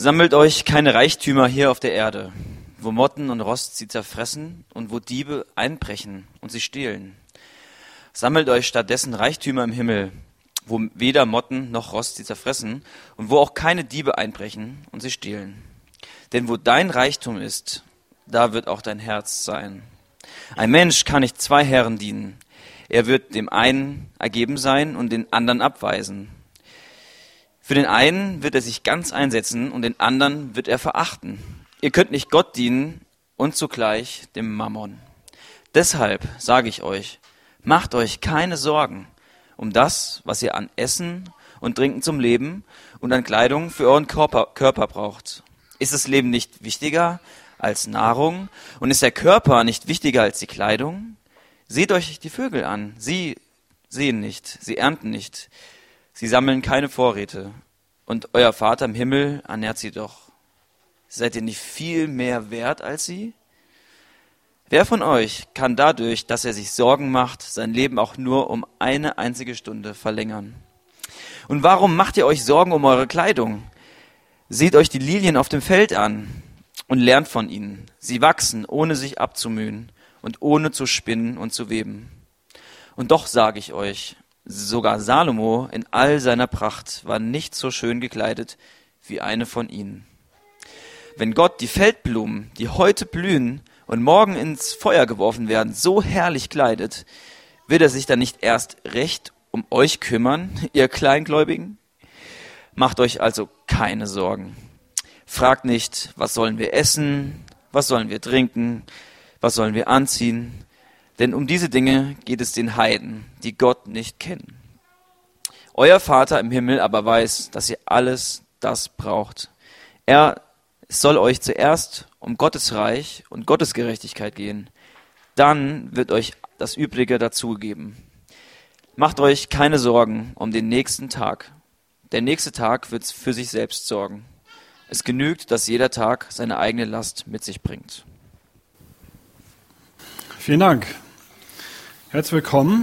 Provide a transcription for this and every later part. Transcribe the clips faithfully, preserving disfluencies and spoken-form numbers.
Sammelt euch keine Reichtümer hier auf der Erde, wo Motten und Rost sie zerfressen und wo Diebe einbrechen und sie stehlen. Sammelt euch stattdessen Reichtümer im Himmel, wo weder Motten noch Rost sie zerfressen und wo auch keine Diebe einbrechen und sie stehlen. Denn wo dein Reichtum ist, da wird auch dein Herz sein. Ein Mensch kann nicht zwei Herren dienen. Er wird dem einen ergeben sein und den anderen abweisen. Für den einen wird er sich ganz einsetzen und den anderen wird er verachten. Ihr könnt nicht Gott dienen und zugleich dem Mammon. Deshalb sage ich euch, macht euch keine Sorgen um das, was ihr an Essen und Trinken zum Leben und an Kleidung für euren Körper, Körper braucht. Ist das Leben nicht wichtiger als Nahrung und ist der Körper nicht wichtiger als die Kleidung? Seht euch die Vögel an. Sie sehen nicht, sie ernten nicht, sie sammeln keine Vorräte. Und euer Vater im Himmel ernährt sie doch. Seid ihr nicht viel mehr wert als sie? Wer von euch kann dadurch, dass er sich Sorgen macht, sein Leben auch nur um eine einzige Stunde verlängern? Und warum macht ihr euch Sorgen um eure Kleidung? Seht euch die Lilien auf dem Feld an und lernt von ihnen. Sie wachsen, ohne sich abzumühen und ohne zu spinnen und zu weben. Und doch sage ich euch, sogar Salomo in all seiner Pracht war nicht so schön gekleidet wie eine von ihnen. Wenn Gott die Feldblumen, die heute blühen und morgen ins Feuer geworfen werden, so herrlich kleidet, wird er sich dann nicht erst recht um euch kümmern, ihr Kleingläubigen? Macht euch also keine Sorgen. Fragt nicht, was sollen wir essen, was sollen wir trinken, was sollen wir anziehen? Denn um diese Dinge geht es den Heiden, die Gott nicht kennen. Euer Vater im Himmel aber weiß, dass ihr alles das braucht. Er soll euch zuerst um Gottes Reich und Gottes Gerechtigkeit gehen. Dann wird euch das Übrige dazugeben. Macht euch keine Sorgen um den nächsten Tag. Der nächste Tag wird für sich selbst sorgen. Es genügt, dass jeder Tag seine eigene Last mit sich bringt. Vielen Dank. Herzlich willkommen.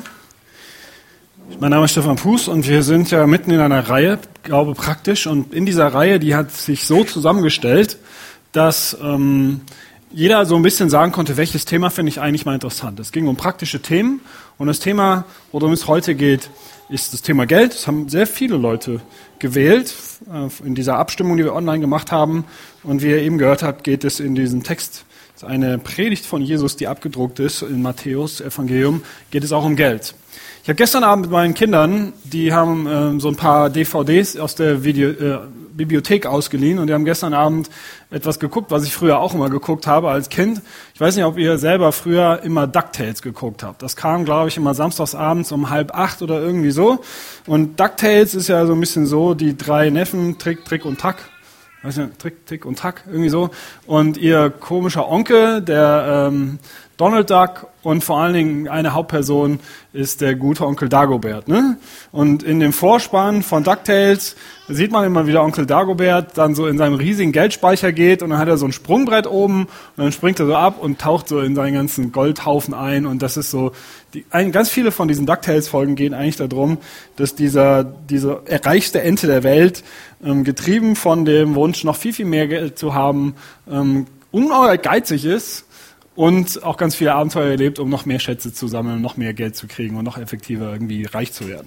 Mein Name ist Stefan Puß und wir sind ja mitten in einer Reihe, Glaube praktisch. Und in dieser Reihe, die hat sich so zusammengestellt, dass ähm, jeder so ein bisschen sagen konnte, welches Thema finde ich eigentlich mal interessant. Es ging um praktische Themen und das Thema, worum es heute geht, ist das Thema Geld. Das haben sehr viele Leute gewählt äh, in dieser Abstimmung, die wir online gemacht haben. Und wie ihr eben gehört habt, geht es in diesem Text, das ist eine Predigt von Jesus, die abgedruckt ist in Matthäus Evangelium, geht es auch um Geld. Ich habe gestern Abend mit meinen Kindern, die haben äh, so ein paar D V Ds aus der Video, äh, Bibliothek ausgeliehen und die haben gestern Abend etwas geguckt, was ich früher auch immer geguckt habe als Kind. Ich weiß nicht, ob ihr selber früher immer DuckTales geguckt habt. Das kam, glaube ich, immer samstags abends um halb acht oder irgendwie so. Und DuckTales ist ja so ein bisschen so, die drei Neffen, Trick, Trick und Tack. Weiß nicht, Trick, Trick und Tack, irgendwie so. Und ihr komischer Onkel, der ähm, Donald Duck, und vor allen Dingen eine Hauptperson ist der gute Onkel Dagobert. Ne? Und in dem Vorspann von DuckTales sieht man immer, wie der Onkel Dagobert dann so in seinem riesigen Geldspeicher geht und dann hat er so ein Sprungbrett oben und dann springt er so ab und taucht so in seinen ganzen Goldhaufen ein. Und das ist so, die, ein, ganz viele von diesen DuckTales-Folgen gehen eigentlich darum, dass dieser, dieser reichste Ente der Welt, ähm, getrieben von dem Wunsch, noch viel, viel mehr Geld zu haben, ähm, ungeheuer geizig ist, und auch ganz viele Abenteuer erlebt, um noch mehr Schätze zu sammeln, noch mehr Geld zu kriegen und noch effektiver irgendwie reich zu werden.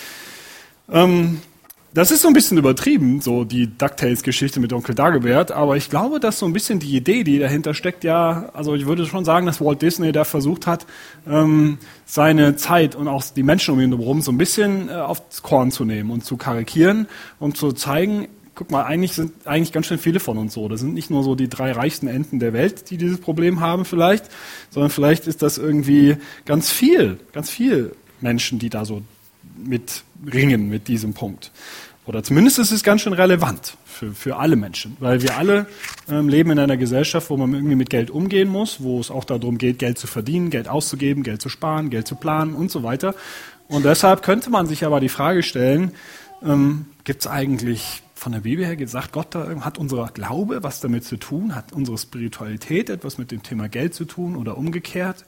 Ähm, das ist so ein bisschen übertrieben, so die DuckTales-Geschichte mit Onkel Dagobert, aber ich glaube, dass so ein bisschen die Idee, die dahinter steckt, ja, also ich würde schon sagen, dass Walt Disney da versucht hat, ähm, seine Zeit und auch die Menschen um ihn herum so ein bisschen äh, aufs Korn zu nehmen und zu karikieren und zu zeigen, guck mal, eigentlich sind eigentlich ganz schön viele von uns so. Das sind nicht nur so die drei reichsten Enten der Welt, die dieses Problem haben vielleicht, sondern vielleicht ist das irgendwie ganz viel, ganz viel Menschen, die da so mit ringen mit diesem Punkt. Oder zumindest ist es ganz schön relevant für, für alle Menschen, weil wir alle ähm, leben in einer Gesellschaft, wo man irgendwie mit Geld umgehen muss, wo es auch darum geht, Geld zu verdienen, Geld auszugeben, Geld zu sparen, Geld zu planen und so weiter. Und deshalb könnte man sich aber die Frage stellen, ähm, gibt es eigentlich von der Bibel her gesagt, Gott hat unser Glaube was damit zu tun, hat unsere Spiritualität etwas mit dem Thema Geld zu tun oder umgekehrt?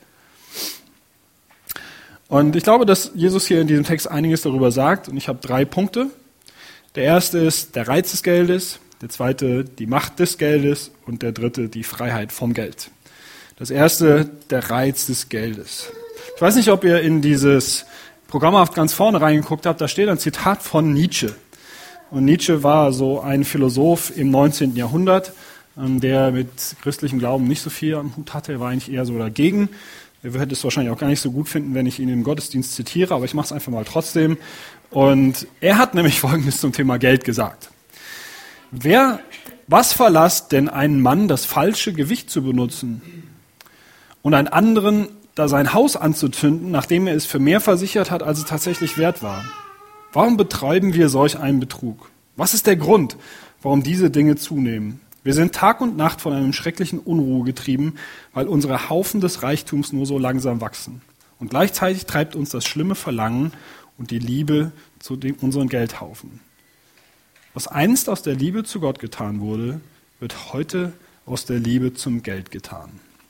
Und ich glaube, dass Jesus hier in diesem Text einiges darüber sagt und ich habe drei Punkte. Der erste ist der Reiz des Geldes, der zweite die Macht des Geldes und der dritte die Freiheit vom Geld. Das erste, der Reiz des Geldes. Ich weiß nicht, ob ihr in dieses Programmhaft ganz vorne reingeguckt habt, da steht ein Zitat von Nietzsche. Und Nietzsche war so ein Philosoph im neunzehnten Jahrhundert, der mit christlichem Glauben nicht so viel am Hut hatte. Er war eigentlich eher so dagegen. Er würde es wahrscheinlich auch gar nicht so gut finden, wenn ich ihn im Gottesdienst zitiere, aber ich mache es einfach mal trotzdem. Und er hat nämlich Folgendes zum Thema Geld gesagt. Wer, was verlasst denn einen Mann, das falsche Gewicht zu benutzen und einen anderen da sein Haus anzuzünden, nachdem er es für mehr versichert hat, als es tatsächlich wert war? Warum betreiben wir solch einen Betrug? Was ist der Grund, warum diese Dinge zunehmen? Wir sind Tag und Nacht von einem schrecklichen Unruhe getrieben, weil unsere Haufen des Reichtums nur so langsam wachsen. Und gleichzeitig treibt uns das schlimme Verlangen und die Liebe zu dem, unseren Geldhaufen. Was einst aus der Liebe zu Gott getan wurde, wird heute aus der Liebe zum Geld getan,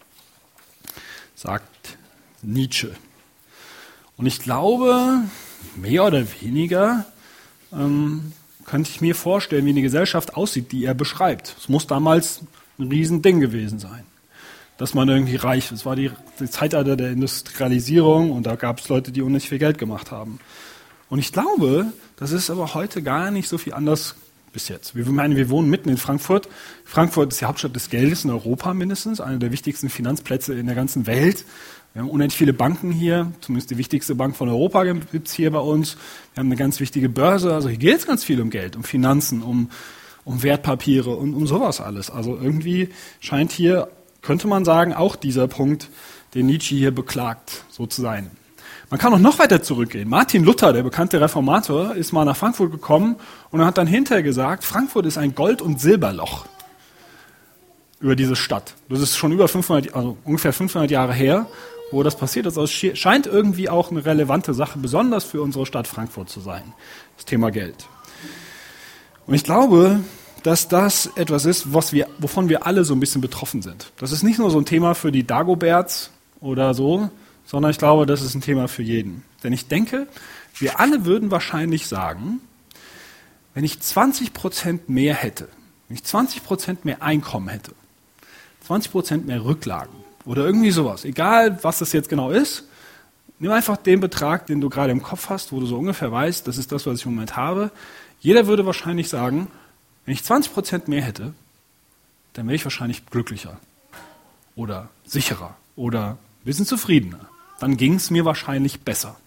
sagt Nietzsche. Und ich glaube, mehr oder weniger ähm, könnte ich mir vorstellen, wie eine Gesellschaft aussieht, die er beschreibt. Es muss damals ein Riesending gewesen sein, dass man irgendwie reich ist. Es war die, die Zeitalter der Industrialisierung und da gab es Leute, die unendlich viel Geld gemacht haben. Und ich glaube, das ist aber heute gar nicht so viel anders bis jetzt. Wir meinen, wir wohnen mitten in Frankfurt. Frankfurt ist die Hauptstadt des Geldes in Europa mindestens, einer der wichtigsten Finanzplätze in der ganzen Welt. Wir haben unendlich viele Banken hier, zumindest die wichtigste Bank von Europa gibt es hier bei uns. Wir haben eine ganz wichtige Börse, also hier geht es ganz viel um Geld, um Finanzen, um, um Wertpapiere und um sowas alles. Also irgendwie scheint hier, könnte man sagen, auch dieser Punkt, den Nietzsche hier beklagt, so zu sein. Man kann auch noch weiter zurückgehen. Martin Luther, der bekannte Reformator, ist mal nach Frankfurt gekommen und er hat dann hinterher gesagt, Frankfurt ist ein Gold- und Silberloch über diese Stadt. Das ist schon über fünfhundert, also ungefähr fünfhundert Jahre her, wo das passiert ist. Also es scheint irgendwie auch eine relevante Sache, besonders für unsere Stadt Frankfurt zu sein, das Thema Geld. Und ich glaube, dass das etwas ist, was wir, wovon wir alle so ein bisschen betroffen sind. Das ist nicht nur so ein Thema für die Dagoberts oder so, sondern ich glaube, das ist ein Thema für jeden. Denn ich denke, wir alle würden wahrscheinlich sagen, wenn ich zwanzig Prozent mehr hätte, wenn ich zwanzig Prozent mehr Einkommen hätte, zwanzig Prozent mehr Rücklagen oder irgendwie sowas, egal was das jetzt genau ist, nimm einfach den Betrag, den du gerade im Kopf hast, wo du so ungefähr weißt, das ist das, was ich im Moment habe. Jeder würde wahrscheinlich sagen, wenn ich zwanzig Prozent mehr hätte, dann wäre ich wahrscheinlich glücklicher oder sicherer oder ein bisschen zufriedener. Dann ging es mir wahrscheinlich besser.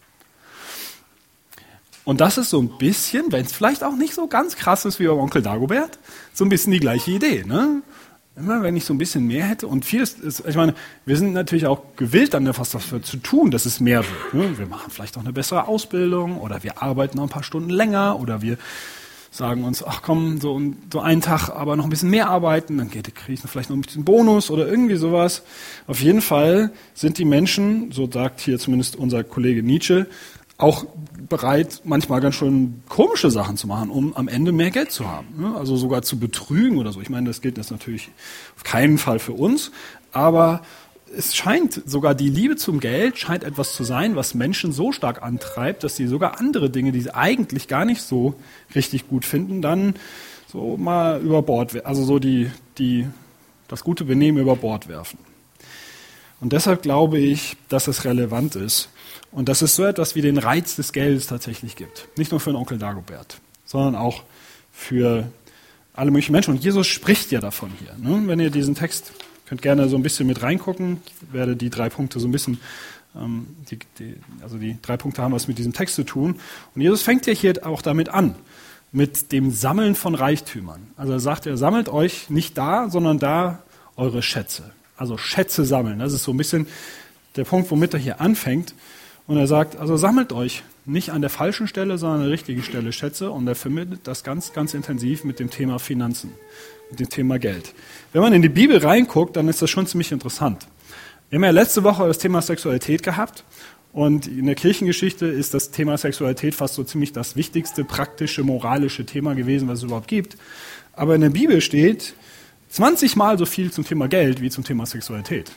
Und das ist so ein bisschen, wenn es vielleicht auch nicht so ganz krass ist wie beim Onkel Dagobert, so ein bisschen die gleiche Idee. Ne? Immer wenn ich so ein bisschen mehr hätte und vieles ist, ich meine, wir sind natürlich auch gewillt, dann etwas dafür zu tun, dass es mehr wird. Ne? Wir machen vielleicht auch eine bessere Ausbildung oder wir arbeiten noch ein paar Stunden länger oder wir sagen uns, ach komm, so, so einen Tag aber noch ein bisschen mehr arbeiten, dann kriege ich vielleicht noch ein bisschen Bonus oder irgendwie sowas. Auf jeden Fall sind die Menschen, so sagt hier zumindest unser Kollege Nietzsche, auch bereit, manchmal ganz schön komische Sachen zu machen, um am Ende mehr Geld zu haben. Also sogar zu betrügen oder so. Ich meine, das gilt jetzt natürlich auf keinen Fall für uns, aber es scheint sogar die Liebe zum Geld scheint etwas zu sein, was Menschen so stark antreibt, dass sie sogar andere Dinge, die sie eigentlich gar nicht so richtig gut finden, dann so mal über Bord werfen, also so die, die, das gute Benehmen über Bord werfen. Und deshalb glaube ich, dass es relevant ist und dass es so etwas wie den Reiz des Geldes tatsächlich gibt. Nicht nur für den Onkel Dagobert, sondern auch für alle möglichen Menschen. Und Jesus spricht ja davon hier. Ne? Wenn ihr diesen Text könnt gerne so ein bisschen mit reingucken. Ich werde die drei Punkte so ein bisschen, ähm, die, die, also die drei Punkte haben was mit diesem Text zu tun. Und Jesus fängt ja hier auch damit an, mit dem Sammeln von Reichtümern. Also er sagt, er sammelt euch nicht da, sondern da eure Schätze. Also Schätze sammeln. Das ist so ein bisschen der Punkt, womit er hier anfängt. Und er sagt, also sammelt euch nicht an der falschen Stelle, sondern an der richtigen Stelle Schätze. Und er verbindet das ganz, ganz intensiv mit dem Thema Finanzen, mit dem Thema Geld. Wenn man in die Bibel reinguckt, dann ist das schon ziemlich interessant. Wir haben ja letzte Woche das Thema Sexualität gehabt und in der Kirchengeschichte ist das Thema Sexualität fast so ziemlich das wichtigste, praktische, moralische Thema gewesen, was es überhaupt gibt. Aber in der Bibel steht zwanzig Mal so viel zum Thema Geld wie zum Thema Sexualität.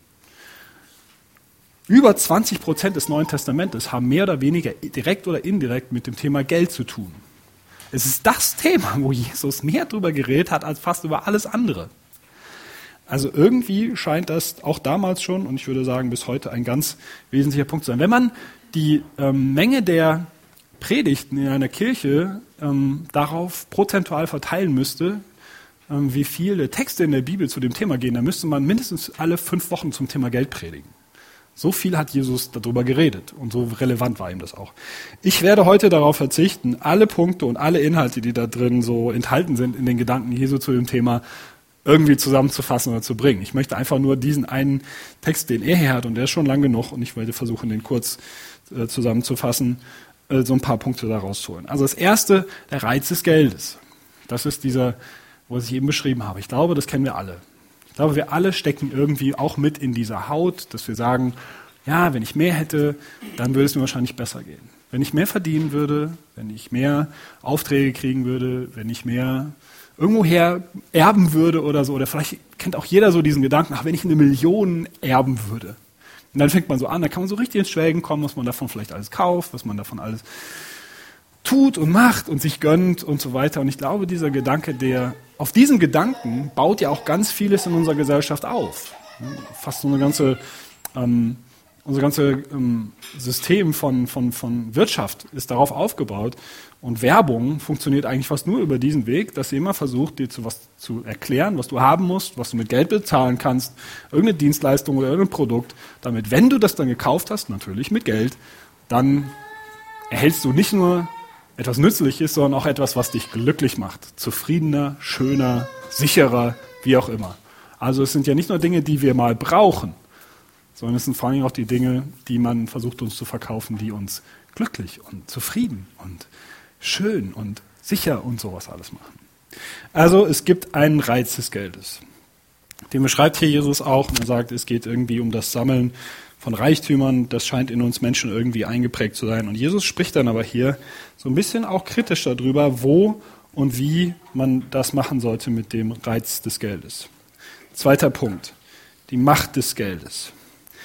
Über zwanzig Prozent des Neuen Testamentes haben mehr oder weniger direkt oder indirekt mit dem Thema Geld zu tun. Es ist das Thema, wo Jesus mehr drüber geredet hat als fast über alles andere. Also irgendwie scheint das auch damals schon, und ich würde sagen bis heute, ein ganz wesentlicher Punkt zu sein. Wenn man die ähm, Menge der Predigten in einer Kirche ähm, darauf prozentual verteilen müsste, ähm, wie viele Texte in der Bibel zu dem Thema gehen, dann müsste man mindestens alle fünf Wochen zum Thema Geld predigen. So viel hat Jesus darüber geredet und so relevant war ihm das auch. Ich werde heute darauf verzichten, alle Punkte und alle Inhalte, die da drin so enthalten sind in den Gedanken Jesu zu dem Thema, irgendwie zusammenzufassen oder zu bringen. Ich möchte einfach nur diesen einen Text, den er hier hat, und der ist schon lang genug, und ich werde versuchen, den kurz äh, zusammenzufassen, äh, so ein paar Punkte da rauszuholen. Also das erste, der Reiz des Geldes. Das ist dieser, was ich eben beschrieben habe. Ich glaube, das kennen wir alle. Ich glaube, wir alle stecken irgendwie auch mit in dieser Haut, dass wir sagen, ja, wenn ich mehr hätte, dann würde es mir wahrscheinlich besser gehen. Wenn ich mehr verdienen würde, wenn ich mehr Aufträge kriegen würde, wenn ich mehr irgendwoher erben würde oder so, oder vielleicht kennt auch jeder so diesen Gedanken, ach, wenn ich eine Million erben würde. Und dann fängt man so an, da kann man so richtig ins Schwelgen kommen, was man davon vielleicht alles kauft, was man davon alles tut und macht und sich gönnt und so weiter. Und ich glaube, dieser Gedanke, der auf diesen Gedanken baut ja auch ganz vieles in unserer Gesellschaft auf. Fast so eine ganze, ähm, unser ganzes ähm, System von, von, von Wirtschaft ist darauf aufgebaut. Und Werbung funktioniert eigentlich fast nur über diesen Weg, dass sie immer versucht, dir zu was zu erklären, was du haben musst, was du mit Geld bezahlen kannst, irgendeine Dienstleistung oder irgendein Produkt, damit, wenn du das dann gekauft hast, natürlich mit Geld, dann erhältst du nicht nur etwas Nützliches, sondern auch etwas, was dich glücklich macht. Zufriedener, schöner, sicherer, wie auch immer. Also es sind ja nicht nur Dinge, die wir mal brauchen, sondern es sind vor allem auch die Dinge, die man versucht uns zu verkaufen, die uns glücklich und zufrieden und schön und sicher und sowas alles machen. Also es gibt einen Reiz des Geldes. Den beschreibt hier Jesus auch, und er sagt, es geht irgendwie um das Sammeln von Reichtümern, das scheint in uns Menschen irgendwie eingeprägt zu sein. Und Jesus spricht dann aber hier so ein bisschen auch kritisch darüber, wo und wie man das machen sollte mit dem Reiz des Geldes. Zweiter Punkt, die Macht des Geldes.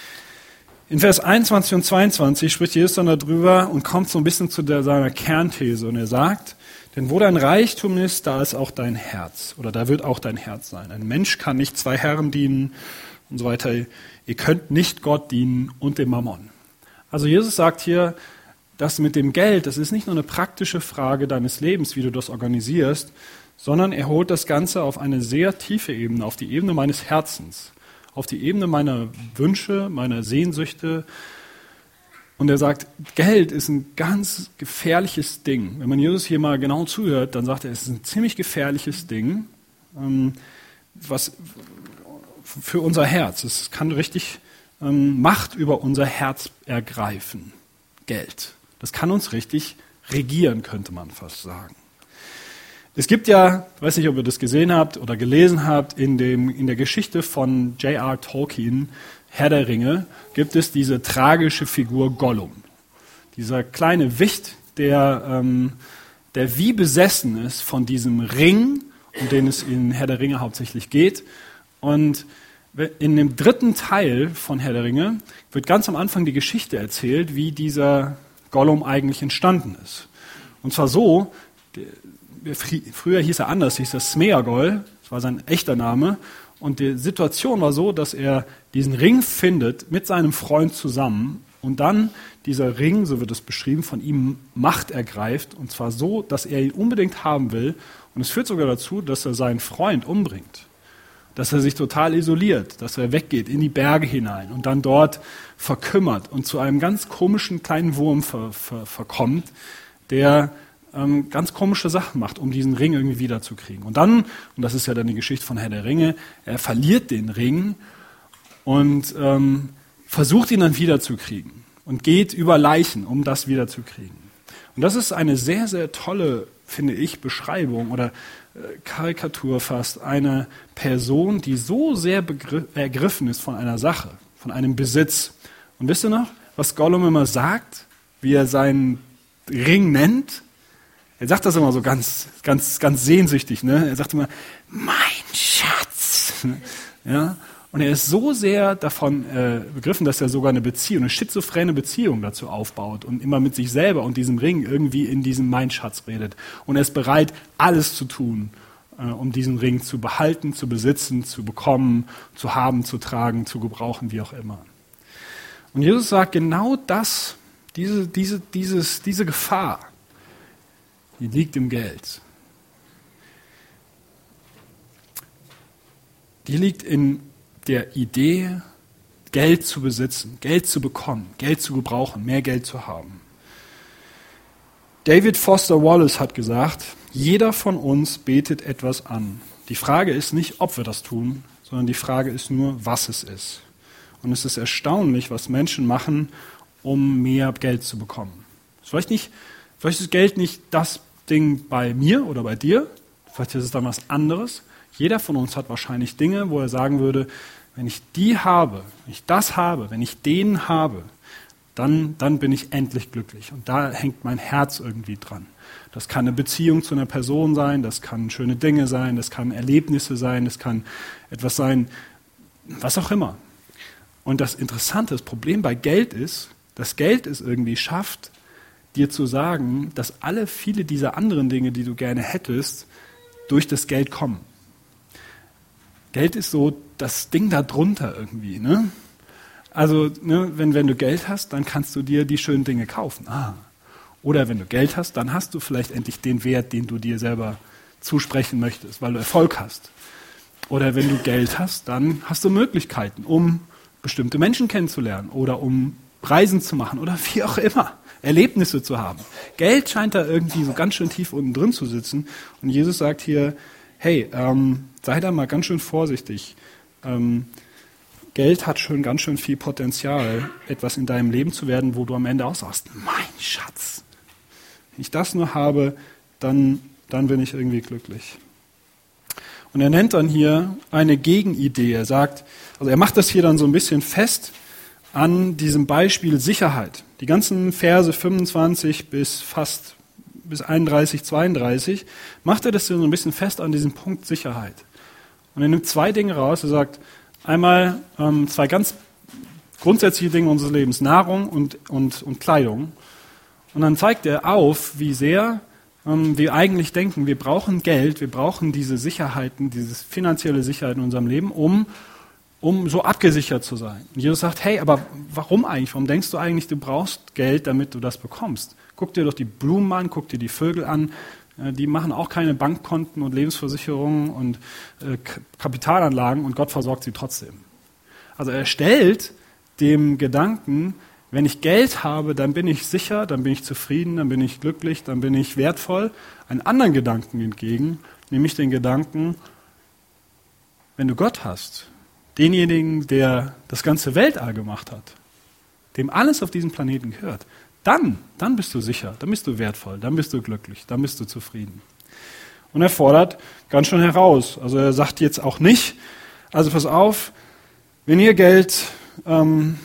In Vers einundzwanzig und zweiundzwanzig spricht Jesus dann darüber und kommt so ein bisschen zu der, seiner Kernthese. Und er sagt, denn wo dein Reichtum ist, da ist auch dein Herz. Oder da wird auch dein Herz sein. Ein Mensch kann nicht zwei Herren dienen und so weiter. Ihr könnt nicht Gott dienen und dem Mammon. Also Jesus sagt hier, dass mit dem Geld, das ist nicht nur eine praktische Frage deines Lebens, wie du das organisierst, sondern er holt das Ganze auf eine sehr tiefe Ebene, auf die Ebene meines Herzens, auf die Ebene meiner Wünsche, meiner Sehnsüchte. Und er sagt, Geld ist ein ganz gefährliches Ding. Wenn man Jesus hier mal genau zuhört, dann sagt er, es ist ein ziemlich gefährliches Ding, was für unser Herz. Es kann richtig Macht über unser Herz ergreifen. Geld. Das kann uns richtig regieren, könnte man fast sagen. Es gibt ja, ich weiß nicht, ob ihr das gesehen habt oder gelesen habt, in, dem, in der Geschichte von J R Tolkien, Herr der Ringe, gibt es diese tragische Figur Gollum. Dieser kleine Wicht, der, ähm, der wie besessen ist von diesem Ring, um den es in Herr der Ringe hauptsächlich geht. Und in dem dritten Teil von Herr der Ringe wird ganz am Anfang die Geschichte erzählt, wie dieser Gollum eigentlich entstanden ist. Und zwar so, früher hieß er anders, hieß er Smeagol, das war sein echter Name. Und die Situation war so, dass er diesen Ring findet mit seinem Freund zusammen und dann dieser Ring, so wird es beschrieben, von ihm Macht ergreift. Und zwar so, dass er ihn unbedingt haben will. Und es führt sogar dazu, dass er seinen Freund umbringt. Dass er sich total isoliert, dass er weggeht in die Berge hinein und dann dort verkümmert und zu einem ganz komischen kleinen Wurm ver, ver, verkommt, der ähm, ganz komische Sachen macht, um diesen Ring irgendwie wiederzukriegen. Und dann, und das ist ja dann die Geschichte von Herr der Ringe, er verliert den Ring und ähm, versucht ihn dann wiederzukriegen und geht über Leichen, um das wiederzukriegen. Und das ist eine sehr, sehr tolle, finde ich, Beschreibung oder Karikatur fast, eine Person, die so sehr begr- ergriffen ist von einer Sache, von einem Besitz. Und wisst ihr noch, was Gollum immer sagt, wie er seinen Ring nennt? Er sagt das immer so ganz, ganz, ganz sehnsüchtig, ne? Er sagt immer, mein Schatz. Ja? Und er ist so sehr davon äh, begriffen, dass er sogar eine Beziehung, eine schizophrene Beziehung dazu aufbaut und immer mit sich selber und diesem Ring irgendwie in diesem Mein Schatz redet. Und er ist bereit, alles zu tun, äh, um diesen Ring zu behalten, zu besitzen, zu bekommen, zu haben, zu tragen, zu gebrauchen, wie auch immer. Und Jesus sagt, genau das, diese, diese, dieses, diese Gefahr, die liegt im Geld. Die liegt in der Idee, Geld zu besitzen, Geld zu bekommen, Geld zu gebrauchen, mehr Geld zu haben. David Foster Wallace hat gesagt, jeder von uns betet etwas an. Die Frage ist nicht, ob wir das tun, sondern die Frage ist nur, was es ist. Und es ist erstaunlich, was Menschen machen, um mehr Geld zu bekommen. Vielleicht nicht, vielleicht ist Geld nicht das Ding bei mir oder bei dir, vielleicht ist es dann was anderes. Jeder von uns hat wahrscheinlich Dinge, wo er sagen würde, wenn ich die habe, wenn ich das habe, wenn ich den habe, dann, dann bin ich endlich glücklich. Und da hängt mein Herz irgendwie dran. Das kann eine Beziehung zu einer Person sein, das kann schöne Dinge sein, das kann Erlebnisse sein, das kann etwas sein, was auch immer. Und das Interessante, das Problem bei Geld ist, dass Geld es irgendwie schafft, dir zu sagen, dass alle viele dieser anderen Dinge, die du gerne hättest, durch das Geld kommen. Geld ist so das Ding da drunter irgendwie. Ne? Also ne, wenn, wenn du Geld hast, dann kannst du dir die schönen Dinge kaufen. Ah. Oder wenn du Geld hast, dann hast du vielleicht endlich den Wert, den du dir selber zusprechen möchtest, weil du Erfolg hast. Oder wenn du Geld hast, dann hast du Möglichkeiten, um bestimmte Menschen kennenzulernen oder um Reisen zu machen oder wie auch immer, Erlebnisse zu haben. Geld scheint da irgendwie so ganz schön tief unten drin zu sitzen. Und Jesus sagt hier, hey, ähm, sei da mal ganz schön vorsichtig. Ähm, Geld hat schon ganz schön viel Potenzial, etwas in deinem Leben zu werden, wo du am Ende auch sagst, mein Schatz, wenn ich das nur habe, dann, dann bin ich irgendwie glücklich. Und er nennt dann hier eine Gegenidee. Er sagt, also er macht das hier dann so ein bisschen fest an diesem Beispiel Sicherheit. Die ganzen Verse fünfundzwanzig bis fast bis einunddreißig, zweiunddreißig, macht er das so ein bisschen fest an diesem Punkt Sicherheit. Und er nimmt zwei Dinge raus. Er sagt einmal ähm, zwei ganz grundsätzliche Dinge unseres Lebens, Nahrung und, und, und Kleidung. Und dann zeigt er auf, wie sehr ähm, wir eigentlich denken, wir brauchen Geld, wir brauchen diese Sicherheiten, diese finanzielle Sicherheit in unserem Leben, um, um so abgesichert zu sein. Und Jesus sagt, hey, aber warum eigentlich? Warum denkst du eigentlich, du brauchst Geld, damit du das bekommst? Guck dir doch die Blumen an, guck dir die Vögel an. Die machen auch keine Bankkonten und Lebensversicherungen und äh, Kapitalanlagen und Gott versorgt sie trotzdem. Also er stellt dem Gedanken, wenn ich Geld habe, dann bin ich sicher, dann bin ich zufrieden, dann bin ich glücklich, dann bin ich wertvoll, einen anderen Gedanken entgegen, nämlich den Gedanken, wenn du Gott hast, denjenigen, der das ganze Weltall gemacht hat, dem alles auf diesem Planeten gehört, Dann, dann bist du sicher, dann bist du wertvoll, dann bist du glücklich, dann bist du zufrieden. Und er fordert ganz schön heraus. Also er sagt jetzt auch nicht, also pass auf, wenn ihr Geld, ähm,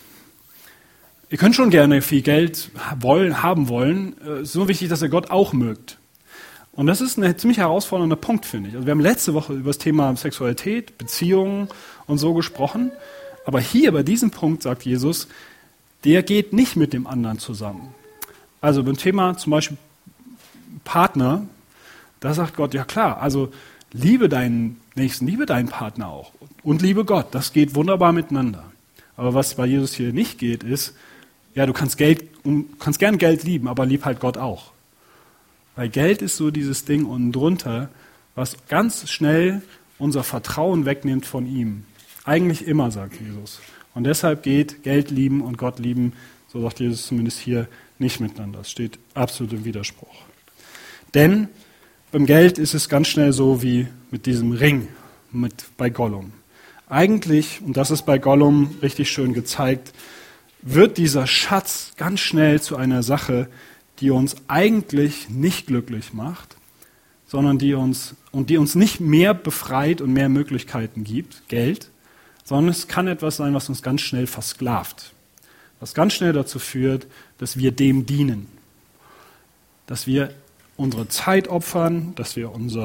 ihr könnt schon gerne viel Geld wollen, haben wollen, äh, ist so wichtig, dass ihr Gott auch mögt. Und das ist ein ziemlich herausfordernder Punkt, finde ich. Also wir haben letzte Woche über das Thema Sexualität, Beziehungen und so gesprochen. Aber hier bei diesem Punkt sagt Jesus, der geht nicht mit dem anderen zusammen. Also beim Thema zum Beispiel Partner, da sagt Gott, ja klar, also liebe deinen Nächsten, liebe deinen Partner auch und liebe Gott, das geht wunderbar miteinander. Aber was bei Jesus hier nicht geht, ist, ja, du kannst Geld, kannst gern Geld lieben, aber lieb halt Gott auch. Weil Geld ist so dieses Ding unten drunter, was ganz schnell unser Vertrauen wegnimmt von ihm. Eigentlich immer, sagt Jesus. Und deshalb geht Geld lieben und Gott lieben, so sagt Jesus zumindest hier, nicht miteinander. Das steht absolut im Widerspruch. Denn beim Geld ist es ganz schnell so wie mit diesem Ring mit bei Gollum. Eigentlich, und das ist bei Gollum richtig schön gezeigt, wird dieser Schatz ganz schnell zu einer Sache, die uns eigentlich nicht glücklich macht, sondern die uns, und die uns nicht mehr befreit und mehr Möglichkeiten gibt, Geld, sondern es kann etwas sein, was uns ganz schnell versklavt, was ganz schnell dazu führt, dass wir dem dienen, dass wir unsere Zeit opfern, dass wir unser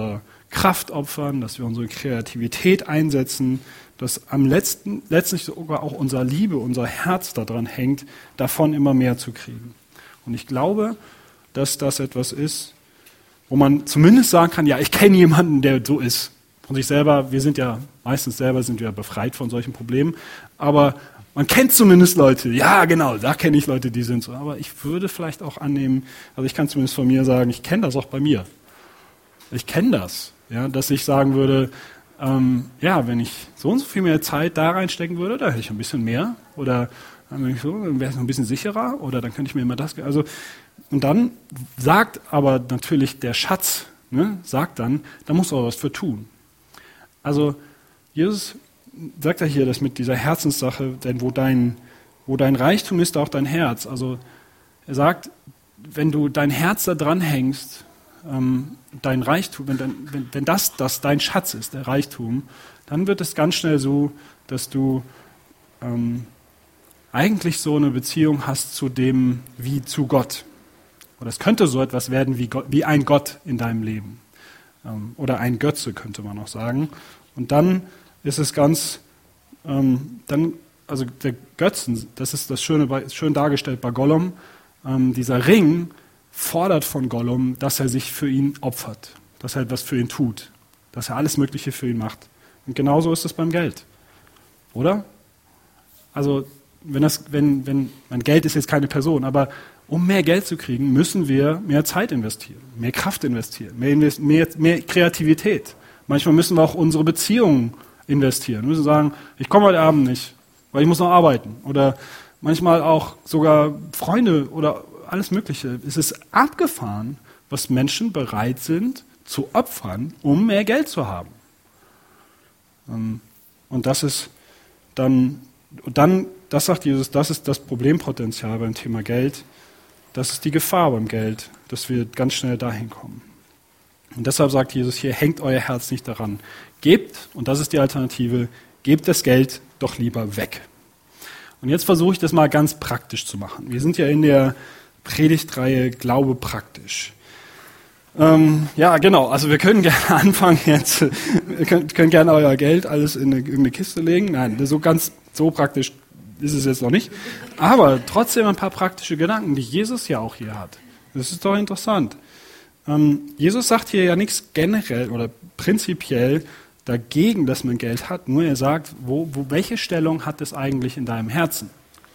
Kraft opfern, dass wir unsere Kreativität einsetzen, dass am letzten, letztlich sogar auch unsere Liebe, unser Herz daran hängt, davon immer mehr zu kriegen. Und ich glaube, dass das etwas ist, wo man zumindest sagen kann, ja, ich kenne jemanden, der so ist. Von sich selber, wir sind ja, meistens selber sind wir befreit von solchen Problemen, aber man kennt zumindest Leute, ja genau, da kenne ich Leute, die sind so. Aber ich würde vielleicht auch annehmen, also ich kann zumindest von mir sagen, ich kenne das auch bei mir. Ich kenne das, ja, dass ich sagen würde, ähm, ja, wenn ich so und so viel mehr Zeit da reinstecken würde, da hätte ich ein bisschen mehr. Oder dann bin ich so, dann wäre es ein bisschen sicherer. Oder dann könnte ich mir immer das, also und dann sagt aber natürlich der Schatz, ne, sagt dann, da musst du auch was für tun. Also Jesus sagt ja hier das mit dieser Herzenssache, denn wo dein, wo dein Reichtum ist, auch dein Herz. Also er sagt, wenn du dein Herz da dran hängst, ähm, dein Reichtum, wenn, dein, wenn, wenn das, das dein Schatz ist, der Reichtum, dann wird es ganz schnell so, dass du ähm, eigentlich so eine Beziehung hast zu dem wie zu Gott. Oder es könnte so etwas werden wie, Gott, wie ein Gott in deinem Leben. Ähm, oder ein Götze, könnte man auch sagen. Und dann ist es ganz, ähm, dann, also der Götzen, das ist das Schöne, bei, schön dargestellt bei Gollum, ähm, dieser Ring fordert von Gollum, dass er sich für ihn opfert, dass er etwas für ihn tut, dass er alles Mögliche für ihn macht. Und genauso ist es beim Geld, oder? Also wenn das, wenn, wenn, mein Geld ist jetzt keine Person, aber um mehr Geld zu kriegen, müssen wir mehr Zeit investieren, mehr Kraft investieren, mehr, mehr, mehr Kreativität. Manchmal müssen wir auch unsere Beziehungen investieren. Wir müssen sagen, ich komme heute Abend nicht, weil ich muss noch arbeiten. Oder manchmal auch sogar Freunde oder alles Mögliche. Es ist abgefahren, was Menschen bereit sind zu opfern, um mehr Geld zu haben. Und das ist dann, dann, das sagt Jesus, das ist das Problempotenzial beim Thema Geld. Das ist die Gefahr beim Geld, dass wir ganz schnell dahin kommen. Und deshalb sagt Jesus hier, hängt euer Herz nicht daran. Gebt, und das ist die Alternative, gebt das Geld doch lieber weg. Und jetzt versuche ich das mal ganz praktisch zu machen. Wir sind ja in der Predigtreihe Glaube praktisch. Ähm, ja, genau, also wir können gerne anfangen jetzt, wir können, können gerne euer Geld alles in eine, irgendeine Kiste legen. Nein, so ganz, so praktisch ist es jetzt noch nicht. Aber trotzdem ein paar praktische Gedanken, die Jesus ja auch hier hat. Das ist doch interessant. Ähm, Jesus sagt hier ja nichts generell oder prinzipiell dagegen, dass man Geld hat, nur er sagt, wo, wo, welche Stellung hat es eigentlich in deinem Herzen?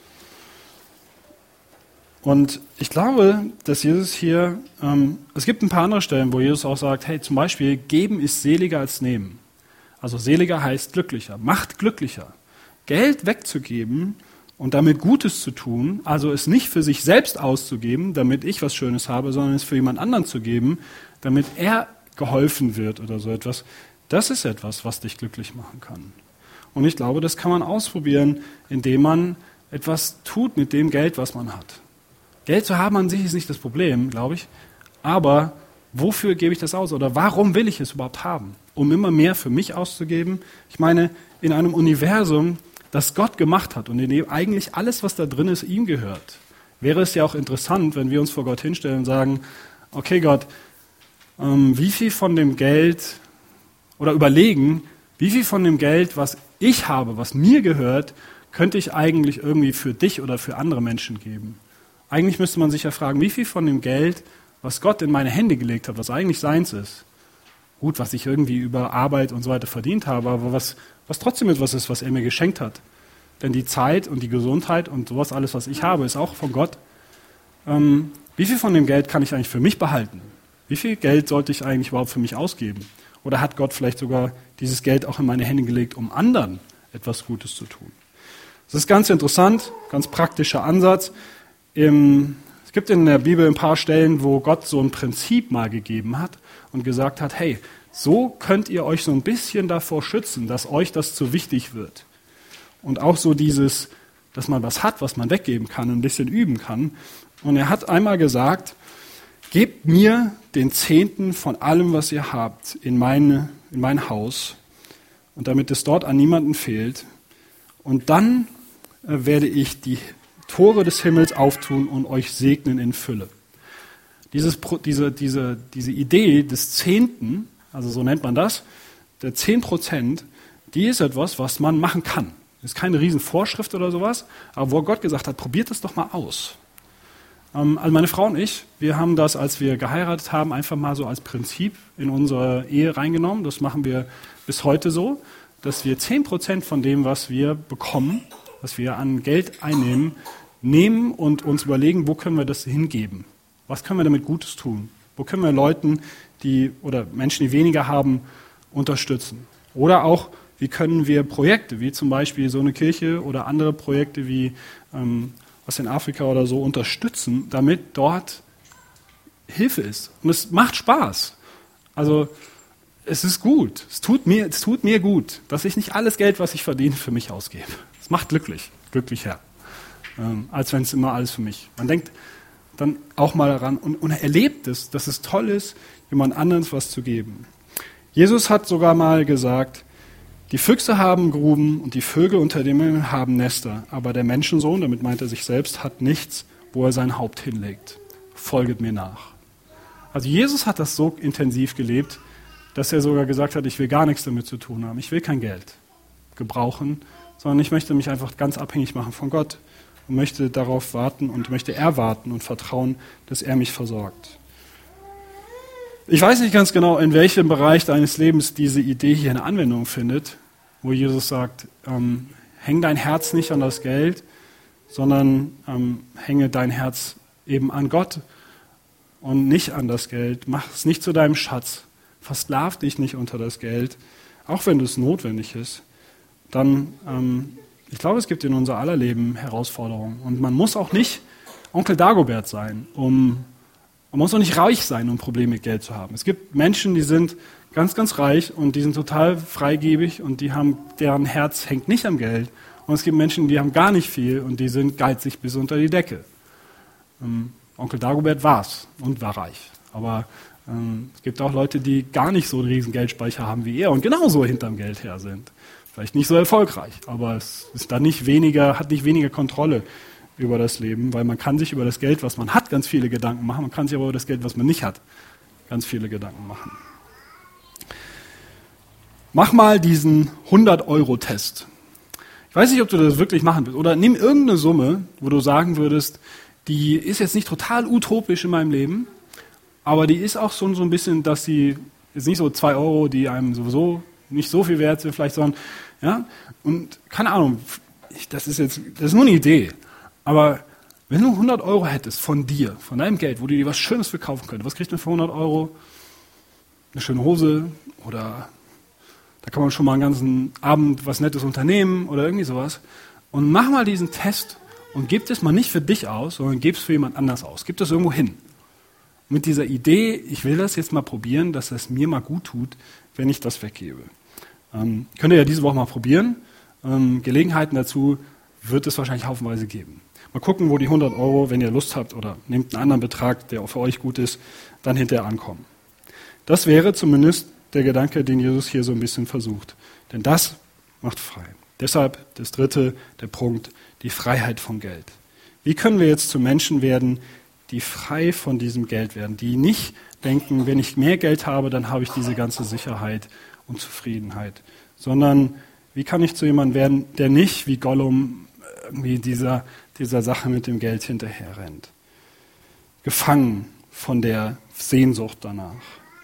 Und ich glaube, dass Jesus hier, ähm, es gibt ein paar andere Stellen, wo Jesus auch sagt, hey, zum Beispiel, geben ist seliger als nehmen. Also seliger heißt glücklicher, macht glücklicher. Geld wegzugeben und damit Gutes zu tun, also es nicht für sich selbst auszugeben, damit ich was Schönes habe, sondern es für jemand anderen zu geben, damit er geholfen wird oder so etwas, das ist etwas, was dich glücklich machen kann. Und ich glaube, das kann man ausprobieren, indem man etwas tut mit dem Geld, was man hat. Geld zu haben an sich ist nicht das Problem, glaube ich, aber wofür gebe ich das aus oder warum will ich es überhaupt haben? Um immer mehr für mich auszugeben? Ich meine, in einem Universum, das Gott gemacht hat und in dem eigentlich alles, was da drin ist, ihm gehört, wäre es ja auch interessant, wenn wir uns vor Gott hinstellen und sagen, okay Gott, ähm, wie viel von dem Geld, oder überlegen, wie viel von dem Geld, was ich habe, was mir gehört, könnte ich eigentlich irgendwie für dich oder für andere Menschen geben? Eigentlich müsste man sich ja fragen, wie viel von dem Geld, was Gott in meine Hände gelegt hat, was eigentlich seins ist, gut, was ich irgendwie über Arbeit und so weiter verdient habe, aber was, was trotzdem etwas ist, was er mir geschenkt hat. Denn die Zeit und die Gesundheit und sowas, alles, was ich habe, ist auch von Gott. Ähm, wie viel von dem Geld kann ich eigentlich für mich behalten? Wie viel Geld sollte ich eigentlich überhaupt für mich ausgeben? Oder hat Gott vielleicht sogar dieses Geld auch in meine Hände gelegt, um anderen etwas Gutes zu tun? Das ist ganz interessant, ganz praktischer Ansatz. Es gibt in der Bibel ein paar Stellen, wo Gott so ein Prinzip mal gegeben hat und gesagt hat, hey, so könnt ihr euch so ein bisschen davor schützen, dass euch das zu wichtig wird. Und auch so dieses, dass man was hat, was man weggeben kann, ein bisschen üben kann. Und er hat einmal gesagt, gebt mir den Zehnten von allem, was ihr habt, in, meine, in mein Haus, und damit es dort an niemanden fehlt. Und dann äh, werde ich die Tore des Himmels auftun und euch segnen in Fülle. Dieses, diese, diese, diese Idee des Zehnten, also so nennt man das, der zehn Prozent, die ist etwas, was man machen kann. Das ist keine Riesenvorschrift oder sowas, aber wo Gott gesagt hat, probiert das doch mal aus. Ähm, also meine Frau und ich, wir haben das, als wir geheiratet haben, einfach mal so als Prinzip in unsere Ehe reingenommen. Das machen wir bis heute so, dass wir zehn Prozent von dem, was wir bekommen, was wir an Geld einnehmen, nehmen und uns überlegen, wo können wir das hingeben? Was können wir damit Gutes tun? Wo können wir Leuten, die oder Menschen, die weniger haben, unterstützen? Oder auch, wie können wir Projekte, wie zum Beispiel so eine Kirche oder andere Projekte wie ähm, was in Afrika oder so unterstützen, damit dort Hilfe ist. Und es macht Spaß. Also es ist gut. Es tut mir, es tut mir gut, dass ich nicht alles Geld, was ich verdiene, für mich ausgebe. Es macht glücklich, glücklich her. Ähm, als wenn es immer alles für mich. Man denkt dann auch mal daran und, und erlebt es, dass es toll ist, jemand anderes was zu geben. Jesus hat sogar mal gesagt, die Füchse haben Gruben und die Vögel unter dem Himmel haben Nester, aber der Menschensohn, damit meint er sich selbst, hat nichts, wo er sein Haupt hinlegt. Folget mir nach. Also Jesus hat das so intensiv gelebt, dass er sogar gesagt hat, ich will gar nichts damit zu tun haben. Ich will kein Geld gebrauchen, sondern ich möchte mich einfach ganz abhängig machen von Gott und möchte darauf warten und möchte erwarten und vertrauen, dass er mich versorgt. Ich weiß nicht ganz genau, in welchem Bereich deines Lebens diese Idee hier eine Anwendung findet, wo Jesus sagt, ähm, häng dein Herz nicht an das Geld, sondern ähm, hänge dein Herz eben an Gott und nicht an das Geld. Mach es nicht zu deinem Schatz. Versklav dich nicht unter das Geld, auch wenn es notwendig ist. Dann, ähm, ich glaube, es gibt in unser aller Leben Herausforderungen. Und man muss auch nicht Onkel Dagobert sein, um Man muss auch nicht reich sein, um Probleme mit Geld zu haben. Es gibt Menschen, die sind ganz, ganz reich und die sind total freigebig und die haben, deren Herz hängt nicht am Geld. Und es gibt Menschen, die haben gar nicht viel und die sind geizig bis unter die Decke. Ähm, Onkel Dagobert war's und war reich. Aber ähm, es gibt auch Leute, die gar nicht so einen riesen Geldspeicher haben wie er und genauso hinterm Geld her sind. Vielleicht nicht so erfolgreich, aber es ist dann nicht weniger, hat nicht weniger Kontrolle über das Leben, weil man kann sich über das Geld, was man hat, ganz viele Gedanken machen. Man kann sich aber über das Geld, was man nicht hat, ganz viele Gedanken machen. Mach mal diesen hundert-Euro-Test. Ich weiß nicht, ob du das wirklich machen willst. Oder nimm irgendeine Summe, wo du sagen würdest, die ist jetzt nicht total utopisch in meinem Leben, aber die ist auch schon so ein bisschen, dass sie, ist nicht so zwei Euro, die einem sowieso nicht so viel wert sind vielleicht, sondern, ja, und keine Ahnung, ich, das ist jetzt, das ist nur eine Idee. Aber wenn du hundert Euro hättest von dir, von deinem Geld, wo du dir was Schönes für kaufen könntest, was kriegt man für hundert Euro? Eine schöne Hose oder da kann man schon mal einen ganzen Abend was Nettes unternehmen oder irgendwie sowas. Und mach mal diesen Test und gib es mal nicht für dich aus, sondern gib es für jemand anders aus. Gib das irgendwo hin. Mit dieser Idee, ich will das jetzt mal probieren, dass es mir mal gut tut, wenn ich das weggebe. Ähm, könnt ihr ja diese Woche mal probieren. Ähm, Gelegenheiten dazu wird es wahrscheinlich haufenweise geben. Mal gucken, wo die hundert Euro, wenn ihr Lust habt, oder nehmt einen anderen Betrag, der auch für euch gut ist, dann hinterher ankommen. Das wäre zumindest der Gedanke, den Jesus hier so ein bisschen versucht. Denn das macht frei. Deshalb das dritte, der Punkt, die Freiheit vom Geld. Wie können wir jetzt zu Menschen werden, die frei von diesem Geld werden, die nicht denken, wenn ich mehr Geld habe, dann habe ich diese ganze Sicherheit und Zufriedenheit, sondern wie kann ich zu jemandem werden, der nicht wie Gollum irgendwie dieser, dieser Sache mit dem Geld hinterher rennt? Gefangen von der Sehnsucht danach.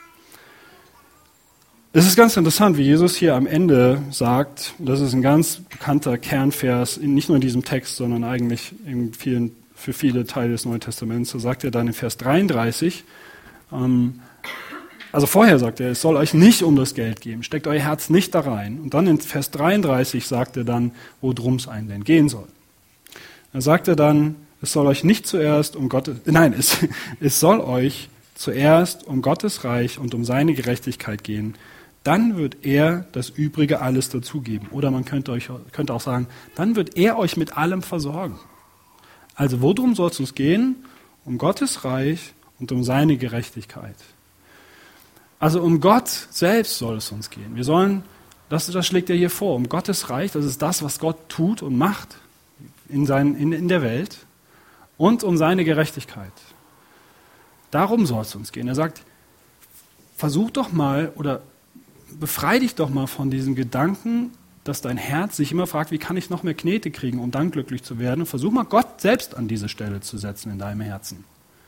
Es ist ganz interessant, wie Jesus hier am Ende sagt, das ist ein ganz bekannter Kernvers, nicht nur in diesem Text, sondern eigentlich in vielen, für viele Teile des Neuen Testaments. So sagt er dann in Vers dreiunddreißig, ähm, also vorher sagt er, es soll euch nicht um das Geld gehen, steckt euer Herz nicht da rein. Und dann in Vers dreiunddreißig sagt er dann, worum es einem denn gehen soll. Da sagt er dann, es soll euch nicht zuerst um Gottes, nein, es, es soll euch zuerst um Gottes Reich und um seine Gerechtigkeit gehen. Dann wird er das Übrige alles dazugeben. Oder man könnte, euch, könnte auch sagen, dann wird er euch mit allem versorgen. Also worum soll es uns gehen? Um Gottes Reich und um seine Gerechtigkeit. Also um Gott selbst soll es uns gehen. Wir sollen, das, das schlägt er hier vor, um Gottes Reich, das ist das, was Gott tut und macht in, sein, in, in der Welt, und um seine Gerechtigkeit. Darum soll es uns gehen. Er sagt, versuch doch mal oder befrei dich doch mal von diesem Gedanken, dass dein Herz sich immer fragt, wie kann ich noch mehr Knete kriegen, um dann glücklich zu werden. Und versuch mal, Gott selbst an diese Stelle zu setzen in deinem Herzen.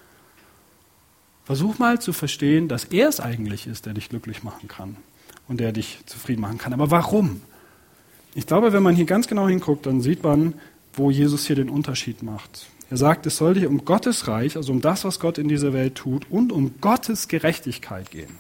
Versuch mal zu verstehen, dass er es eigentlich ist, der dich glücklich machen kann und der dich zufrieden machen kann. Aber warum? Ich glaube, wenn man hier ganz genau hinguckt, dann sieht man, wo Jesus hier den Unterschied macht. Er sagt, es soll dir um Gottes Reich, also um das, was Gott in dieser Welt tut, und um Gottes Gerechtigkeit gehen.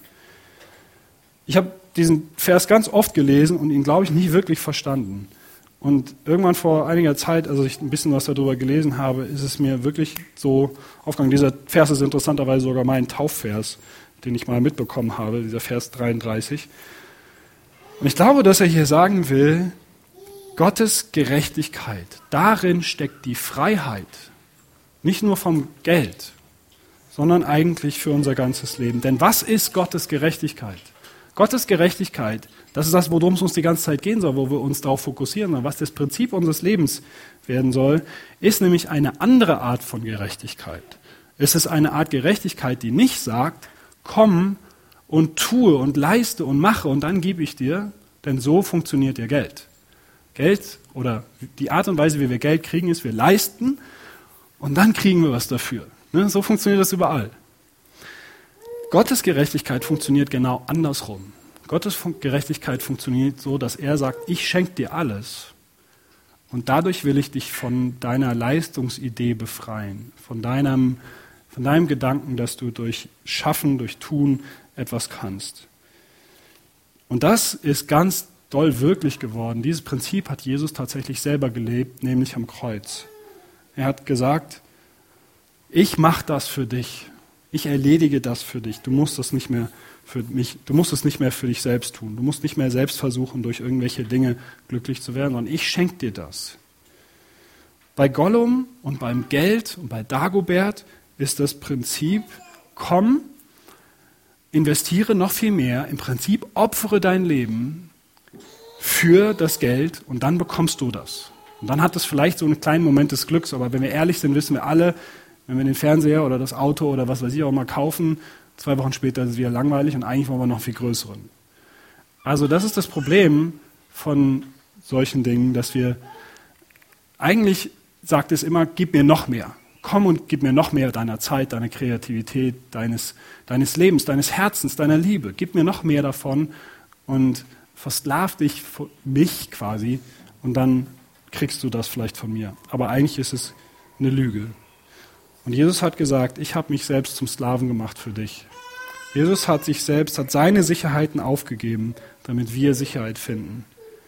Ich habe diesen Vers ganz oft gelesen und ihn, glaube ich, nie wirklich verstanden. Und irgendwann vor einiger Zeit, als ich ein bisschen was darüber gelesen habe, ist es mir wirklich so aufgegangen. Dieser Vers ist interessanterweise sogar mein Taufvers, den ich mal mitbekommen habe, dieser Vers dreiunddreißig. Und ich glaube, dass er hier sagen will, Gottes Gerechtigkeit, darin steckt die Freiheit, nicht nur vom Geld, sondern eigentlich für unser ganzes Leben. Denn was ist Gottes Gerechtigkeit? Gottes Gerechtigkeit, das ist das, worum es uns die ganze Zeit gehen soll, wo wir uns darauf fokussieren sollen, was das Prinzip unseres Lebens werden soll, ist nämlich eine andere Art von Gerechtigkeit. Es ist eine Art Gerechtigkeit, die nicht sagt, komm und tue und leiste und mache und dann gebe ich dir, denn so funktioniert ja Geld. Geld oder die Art und Weise, wie wir Geld kriegen, ist, wir leisten und dann kriegen wir was dafür. Ne? So funktioniert das überall. Gottes Gerechtigkeit funktioniert genau andersrum. Gottes Gerechtigkeit funktioniert so, dass er sagt, ich schenke dir alles und dadurch will ich dich von deiner Leistungsidee befreien, von deinem, von deinem Gedanken, dass du durch Schaffen, durch Tun etwas kannst. Und das ist ganz doll wirklich geworden. Dieses Prinzip hat Jesus tatsächlich selber gelebt, nämlich am Kreuz. Er hat gesagt, ich mache das für dich. Ich erledige das für dich. Du musst das nicht mehr für mich, du musst es nicht mehr für dich selbst tun. Du musst nicht mehr selbst versuchen, durch irgendwelche Dinge glücklich zu werden, sondern ich schenke dir das. Bei Gollum und beim Geld und bei Dagobert ist das Prinzip, komm, investiere noch viel mehr, im Prinzip opfere dein Leben für das Geld und dann bekommst du das. Und dann hat es vielleicht so einen kleinen Moment des Glücks, aber wenn wir ehrlich sind, wissen wir alle, wenn wir den Fernseher oder das Auto oder was weiß ich auch mal kaufen, zwei Wochen später ist es wieder langweilig und eigentlich wollen wir noch viel größeren. Also das ist das Problem von solchen Dingen, dass wir eigentlich sagt es immer, gib mir noch mehr. Komm und gib mir noch mehr deiner Zeit, deiner Kreativität, deines, deines Lebens, deines Herzens, deiner Liebe. Gib mir noch mehr davon und versklav dich für mich quasi und dann kriegst du das vielleicht von mir. Aber eigentlich ist es eine Lüge. Und Jesus hat gesagt, ich habe mich selbst zum Sklaven gemacht für dich. Jesus hat sich selbst, hat seine Sicherheiten aufgegeben, damit wir Sicherheit finden.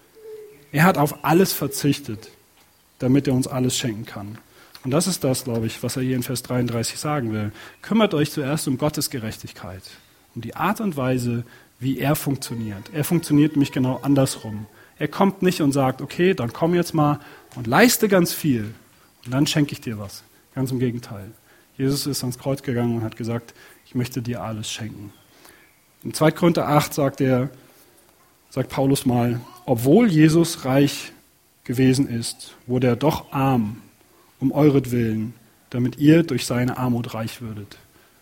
Er hat auf alles verzichtet, damit er uns alles schenken kann. Und das ist das, glaube ich, was er hier in Vers dreiunddreißig sagen will. Kümmert euch zuerst um Gottes Gerechtigkeit, um die Art und Weise, wie er funktioniert. Er funktioniert nämlich genau andersrum. Er kommt nicht und sagt, okay, dann komm jetzt mal und leiste ganz viel und dann schenke ich dir was. Ganz im Gegenteil. Jesus ist ans Kreuz gegangen und hat gesagt, ich möchte dir alles schenken. In zweiter Korinther acht sagt er, sagt Paulus mal, obwohl Jesus reich gewesen ist, wurde er doch arm, um euretwillen, damit ihr durch seine Armut reich würdet.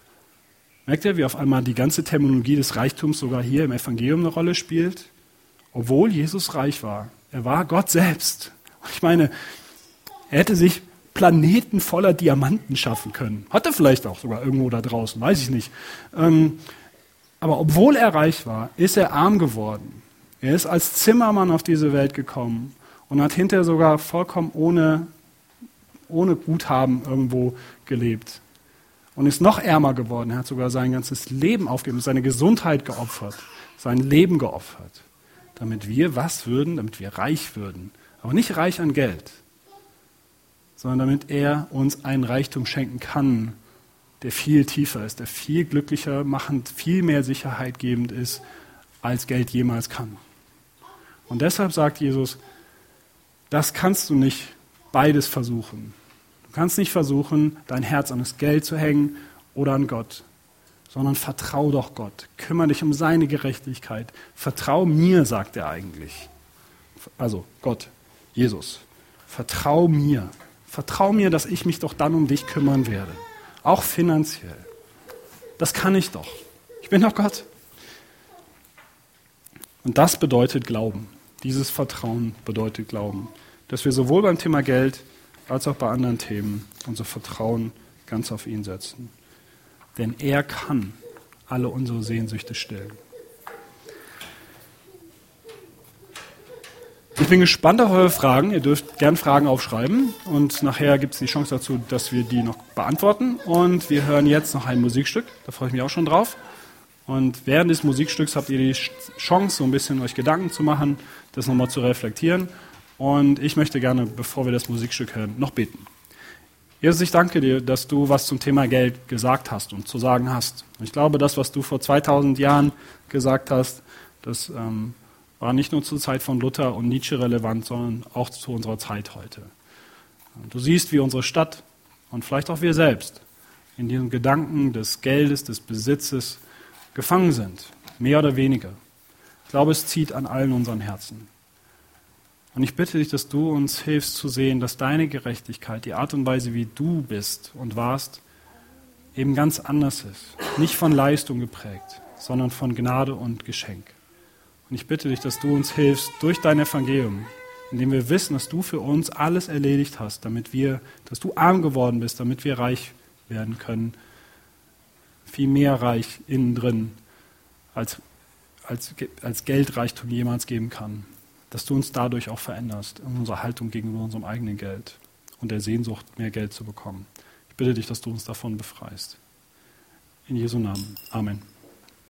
Merkt ihr, wie auf einmal die ganze Terminologie des Reichtums sogar hier im Evangelium eine Rolle spielt? Obwohl Jesus reich war. Er war Gott selbst. Ich meine, er hätte sich Planeten voller Diamanten schaffen können. Hat er vielleicht auch sogar irgendwo da draußen, weiß ich nicht. Ähm, aber obwohl er reich war, ist er arm geworden. Er ist als Zimmermann auf diese Welt gekommen und hat hinterher sogar vollkommen ohne, ohne Guthaben irgendwo gelebt. Und ist noch ärmer geworden. Er hat sogar sein ganzes Leben aufgegeben, seine Gesundheit geopfert, sein Leben geopfert. Damit wir was würden? Damit wir reich würden. Aber nicht reich an Geld, sondern damit er uns einen Reichtum schenken kann, der viel tiefer ist, der viel glücklicher machend, viel mehr Sicherheit gebend ist, als Geld jemals kann. Und deshalb sagt Jesus, das kannst du nicht beides versuchen. Du kannst nicht versuchen, dein Herz an das Geld zu hängen oder an Gott, sondern vertrau doch Gott. Kümmere dich um seine Gerechtigkeit. Vertrau mir, sagt er eigentlich. Also Gott, Jesus. Vertrau mir. Vertrau mir, dass ich mich doch dann um dich kümmern werde. Auch finanziell. Das kann ich doch. Ich bin doch Gott. Und das bedeutet Glauben. Dieses Vertrauen bedeutet Glauben. Dass wir sowohl beim Thema Geld als auch bei anderen Themen unser Vertrauen ganz auf ihn setzen. Denn er kann alle unsere Sehnsüchte stillen. Ich bin gespannt auf eure Fragen. Ihr dürft gern Fragen aufschreiben und nachher gibt es die Chance dazu, dass wir die noch beantworten. Und wir hören jetzt noch ein Musikstück, da freue ich mich auch schon drauf. Und während des Musikstücks habt ihr die Chance, so ein bisschen euch Gedanken zu machen, das nochmal zu reflektieren. Und ich möchte gerne, bevor wir das Musikstück hören, noch beten. Jesus, ich danke dir, dass du was zum Thema Geld gesagt hast und zu sagen hast. Ich glaube, das, was du vor zweitausend Jahren gesagt hast, das ähm, war nicht nur zur Zeit von Luther und Nietzsche relevant, sondern auch zu unserer Zeit heute. Du siehst, wie unsere Stadt und vielleicht auch wir selbst in diesem Gedanken des Geldes, des Besitzes gefangen sind, mehr oder weniger. Ich glaube, es zieht an allen unseren Herzen. Und ich bitte dich, dass du uns hilfst zu sehen, dass deine Gerechtigkeit, die Art und Weise, wie du bist und warst, eben ganz anders ist. Nicht von Leistung geprägt, sondern von Gnade und Geschenk. Und ich bitte dich, dass du uns hilfst durch dein Evangelium, indem wir wissen, dass du für uns alles erledigt hast, damit wir, dass du arm geworden bist, damit wir reich werden können, viel mehr reich innen drin, als, als, als Geldreichtum jemals geben kann. Dass du uns dadurch auch veränderst in unserer Haltung gegenüber unserem eigenen Geld und der Sehnsucht, mehr Geld zu bekommen. Ich bitte dich, dass du uns davon befreist. In Jesu Namen. Amen.